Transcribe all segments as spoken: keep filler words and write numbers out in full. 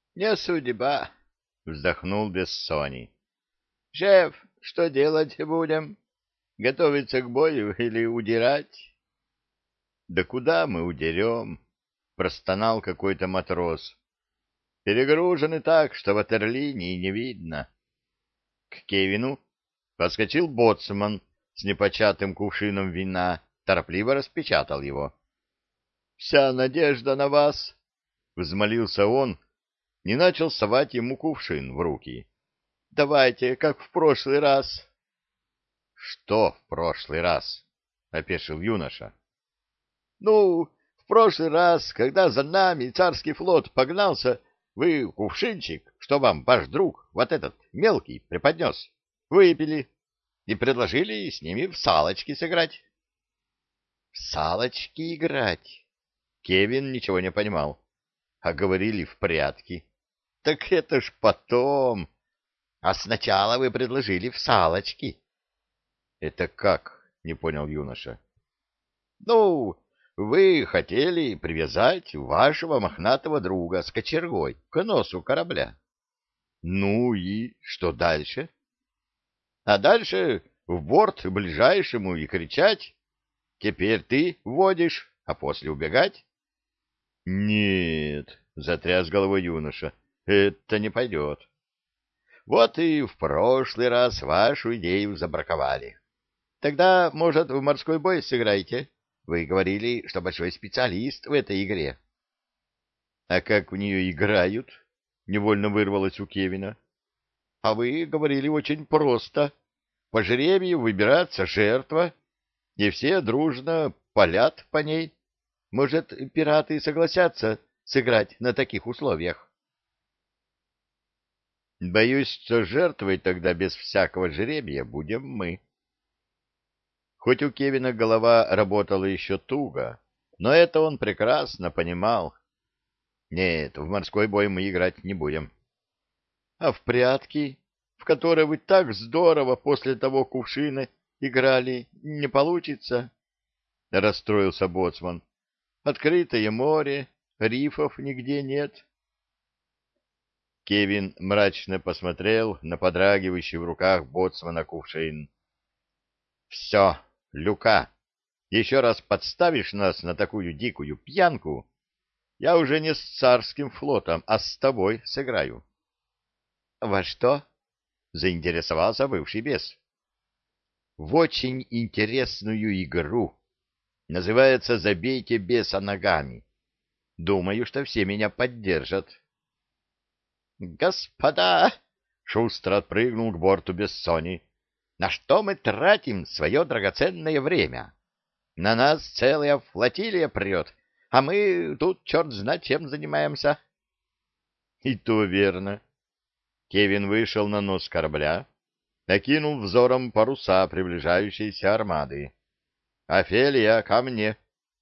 Не судьба, вздохнул Бессоний. Шеф, что делать будем? Готовиться к бою или удирать? Да куда мы удерем? Простонал какой-то матрос. Перегружены так, что ватерлинии не видно. К Кевину подскочил боцман с непочатым кувшином вина, торопливо распечатал его. — Вся надежда на вас! — взмолился он и начал совать ему кувшин в руки. — Давайте, как в прошлый раз. — Что в прошлый раз? — опешил юноша. — Ну, в прошлый раз, когда за нами царский флот погнался, вы кувшинчик, что вам ваш друг, вот этот мелкий, преподнес, выпили и предложили с ними в салочки сыграть. — В салочки играть? Кевин ничего не понимал. А говорили в прятки. — Так это ж потом. А сначала вы предложили в салочки. — Это как? — не понял юноша. — Ну, вы хотели привязать вашего мохнатого друга с кочергой к носу корабля. — Ну и что дальше? — А дальше в борт ближайшему и кричать: «Теперь ты водишь», а после убегать? — Нет, — затряс головой юноша, — это не пойдет. — Вот и в прошлый раз вашу идею забраковали. Тогда, может, в морской бой сыграете? Вы говорили, что большой специалист в этой игре. — А как в нее играют? — невольно вырвалось у Кевина. — А вы говорили очень просто. По жребию выбирается жертва, и все дружно палят по ней. Может, пираты согласятся сыграть на таких условиях? — Боюсь, что жертвой тогда без всякого жребия будем мы. Хоть у Кевина голова работала еще туго, но это он прекрасно понимал. Нет, в морской бой мы играть не будем. — А в прятки, в которые вы так здорово после того кувшина играли, не получится? — расстроился боцман. — Открытое море, рифов нигде нет. Кевин мрачно посмотрел на подрагивающий в руках боцмана кувшин. — Все, Люка, еще раз подставишь нас на такую дикую пьянку, я уже не с царским флотом, а с тобой сыграю. — Во что? — заинтересовался бывший бес. — В очень интересную игру. Называется «Забейте беса ногами». Думаю, что все меня поддержат. — Господа! — шустро отпрыгнул к борту Бессони. — На что мы тратим свое драгоценное время? На нас целая флотилия прет, а мы тут черт знает чем занимаемся. — И то верно. Кевин вышел на нос корабля, окинул взором паруса приближающейся армады. — Офелия, ко мне!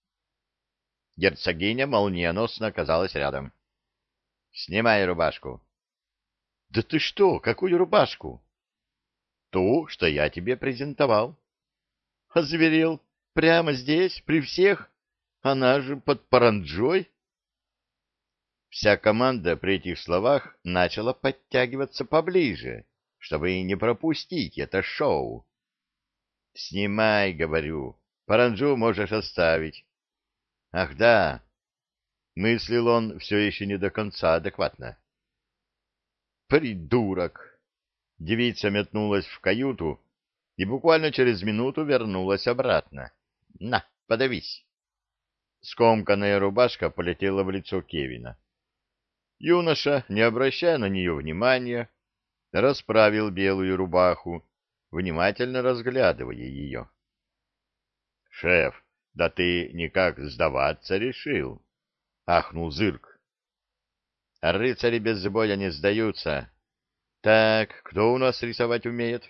Герцогиня молниеносно оказалась рядом. — Снимай рубашку. — Да ты что, какую рубашку? — Ту, что я тебе презентовал. — Озверел. Прямо здесь, при всех? Она же под паранджой. Вся команда при этих словах начала подтягиваться поближе, чтобы не пропустить это шоу. — Снимай, говорю, паранджу можешь оставить. — Ах да, — мыслил он все еще не до конца адекватно. — Придурок! Девица метнулась в каюту и буквально через минуту вернулась обратно. — На, подавись! Скомканная рубашка полетела в лицо Кевина. Юноша, не обращая на нее внимания, расправил белую рубаху, внимательно разглядывая ее. — Шеф, да ты никак сдаваться решил? — ахнул Зырк. — Рыцари без боя не сдаются. Так, кто у нас рисовать умеет?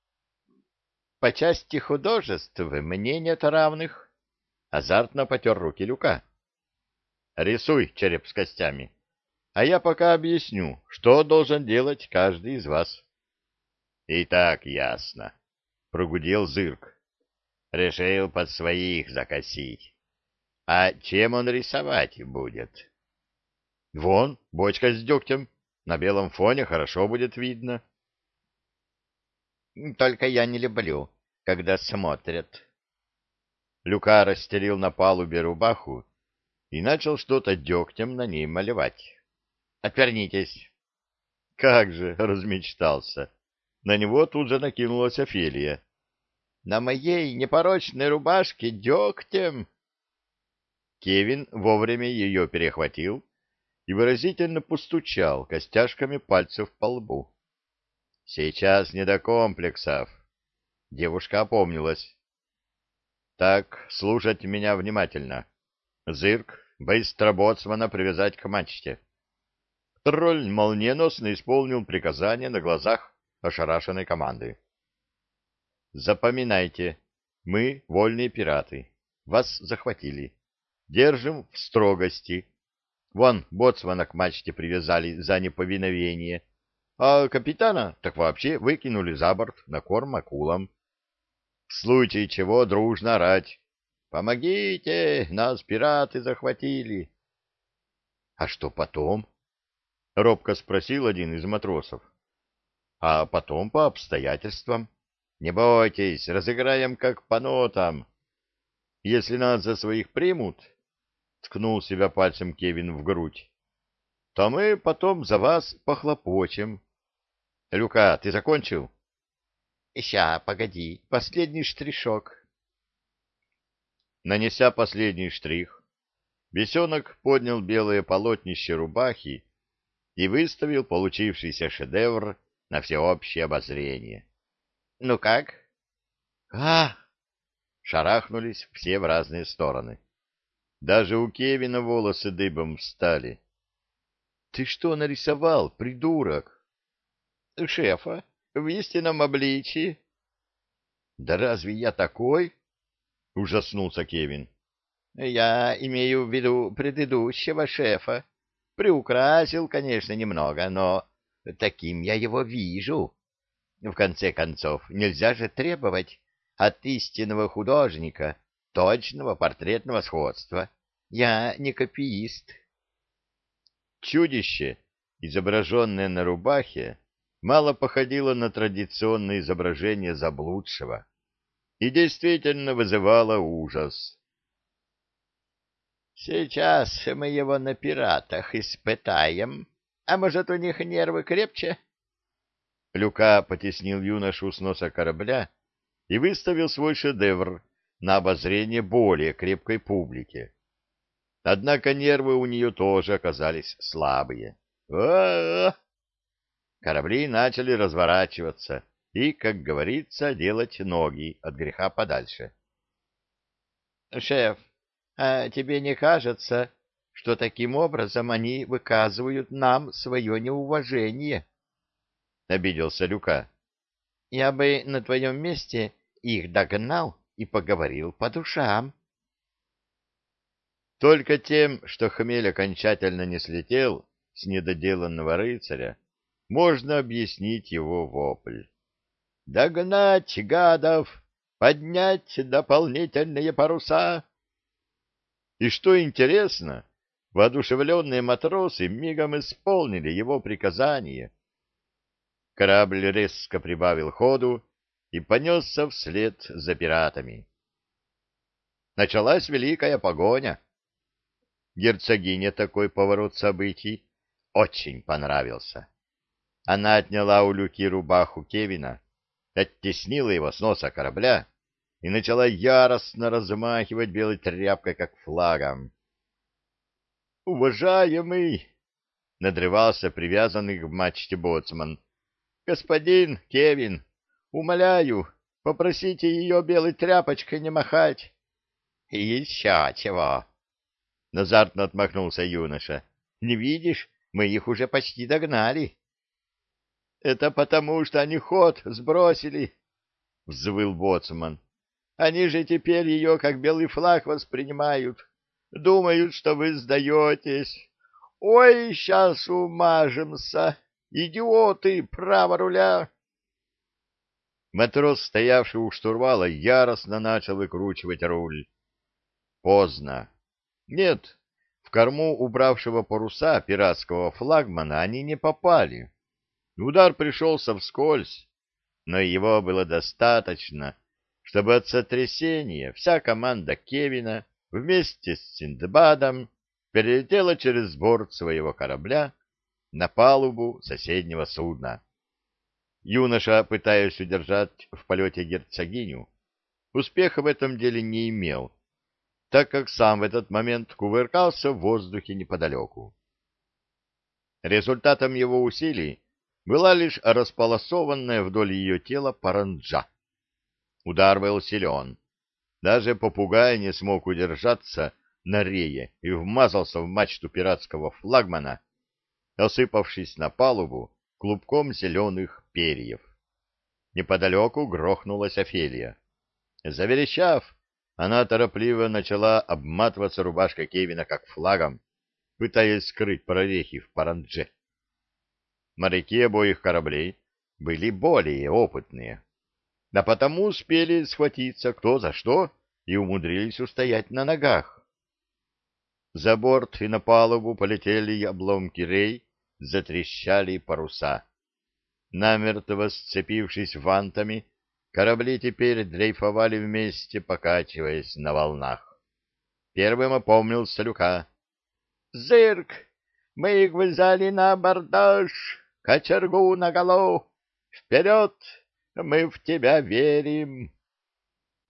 — По части художеств мне нет равных. Азартно потер руки Люка. — Рисуй череп с костями. А я пока объясню, что должен делать каждый из вас. — И так ясно, — прогудел Зырк. — Решил под своих закосить. А чем он рисовать будет? Вон, бочка с дегтем. На белом фоне хорошо будет видно. Только я не люблю, когда смотрят. Люка расстелил на палубе рубаху и начал что-то дегтем на ней малевать. Отвернитесь. Как же размечтался. На него тут же накинулась Офелия. На моей непорочной рубашке дегтем. Кевин вовремя ее перехватил и выразительно постучал костяшками пальцев по лбу. Сейчас не до комплексов. Девушка опомнилась. Так, слушать меня внимательно. Зырк, быстро боцмана привязать к мачте. Тролль молниеносно исполнил приказание на глазах ошарашенной команды. Запоминайте, мы вольные пираты. Вас захватили. Держим в строгости. Вон, боцмана к мачте привязали за неповиновение, а капитана так вообще выкинули за борт на корм акулам. В случае чего дружно орать: «Помогите! Нас пираты захватили!» — А что потом? — робко спросил один из матросов. — А потом по обстоятельствам. Не бойтесь, разыграем как по нотам. Если нас за своих примут, — ткнул себя пальцем Кевин в грудь, — то мы потом за вас похлопочем. Люка, ты закончил? — Ща, погоди, последний штришок. Нанеся последний штрих, бесенок поднял белое полотнище рубахи и выставил получившийся шедевр на всеобщее обозрение. — Ну как? — А! — шарахнулись все в разные стороны. Даже у Кевина волосы дыбом встали. — Ты что нарисовал, придурок? — Шефа, в истинном обличии. — Да разве я такой? — ужаснулся Кевин. — Я имею в виду предыдущего шефа. Приукрасил, конечно, немного, но таким я его вижу. В конце концов, нельзя же требовать от истинного художника точного портретного сходства. Я не копиист. Чудище, изображенное на рубахе, мало походило на традиционное изображение заблудшего и действительно вызывало ужас. Сейчас мы его на пиратах испытаем. А может, у них нервы крепче? Люка потеснил юношу с носа корабля и выставил свой шедевр на обозрение более крепкой публике. Однако нервы у нее тоже оказались слабые. А-а-а! Корабли начали разворачиваться и, как говорится, делать ноги от греха подальше. — Шеф, а тебе не кажется, что таким образом они выказывают нам свое неуважение? — обиделся Люка. — Я бы на твоем месте их догнал и поговорил по душам. Только тем, что хмель окончательно не слетел с недоделанного рыцаря, можно объяснить его вопль. «Догнать, гадов! Поднять дополнительные паруса!» И что интересно, воодушевленные матросы мигом исполнили его приказание. Корабль резко прибавил ходу и понесся вслед за пиратами. Началась великая погоня. Герцогине такой поворот событий очень понравился. Она отняла у Люки рубаху Кевина, оттеснила его с носа корабля и начала яростно размахивать белой тряпкой, как флагом. «Уважаемый!» — надрывался привязанный к мачте боцман. «Господин Кевин, умоляю, попросите ее белой тряпочкой не махать». «Еще чего!» — азартно отмахнулся юноша. «Не видишь, мы их уже почти догнали». «Это потому, что они ход сбросили», — взвыл боцман. «Они же теперь ее как белый флаг воспринимают. Думают, что вы сдаетесь. Ой, сейчас умажемся! Идиоты, право руля!» Матрос, стоявший у штурвала, яростно начал выкручивать руль. Поздно. Нет, в корму убравшего паруса пиратского флагмана они не попали. Удар пришелся вскользь, но его было достаточно, чтобы от сотрясения вся команда Кевина вместе с Синдбадом перелетела через борт своего корабля на палубу соседнего судна. Юноша, пытаясь удержать в полете герцогиню, успеха в этом деле не имел, так как сам в этот момент кувыркался в воздухе неподалеку. Результатом его усилий была лишь располосованная вдоль ее тела паранджа. Удар был силен. Даже попугай не смог удержаться на рее и вмазался в мачту пиратского флагмана, осыпавшись на палубу клубком зеленых перьев. Неподалеку грохнулась Офелия. Заверещав, она торопливо начала обматываться рубашкой Кевина как флагом, пытаясь скрыть прорехи в парандже. Моряки обоих кораблей были более опытные, а потому успели схватиться кто за что и умудрились устоять на ногах. За борт и на палубу полетели обломки рей, затрещали паруса. Намертво сцепившись вантами, корабли теперь дрейфовали вместе, покачиваясь на волнах. Первым опомнился Люка. — Зырк! Мы их взяли на абордаж! Кочергу наголо! Вперед! Мы в тебя верим!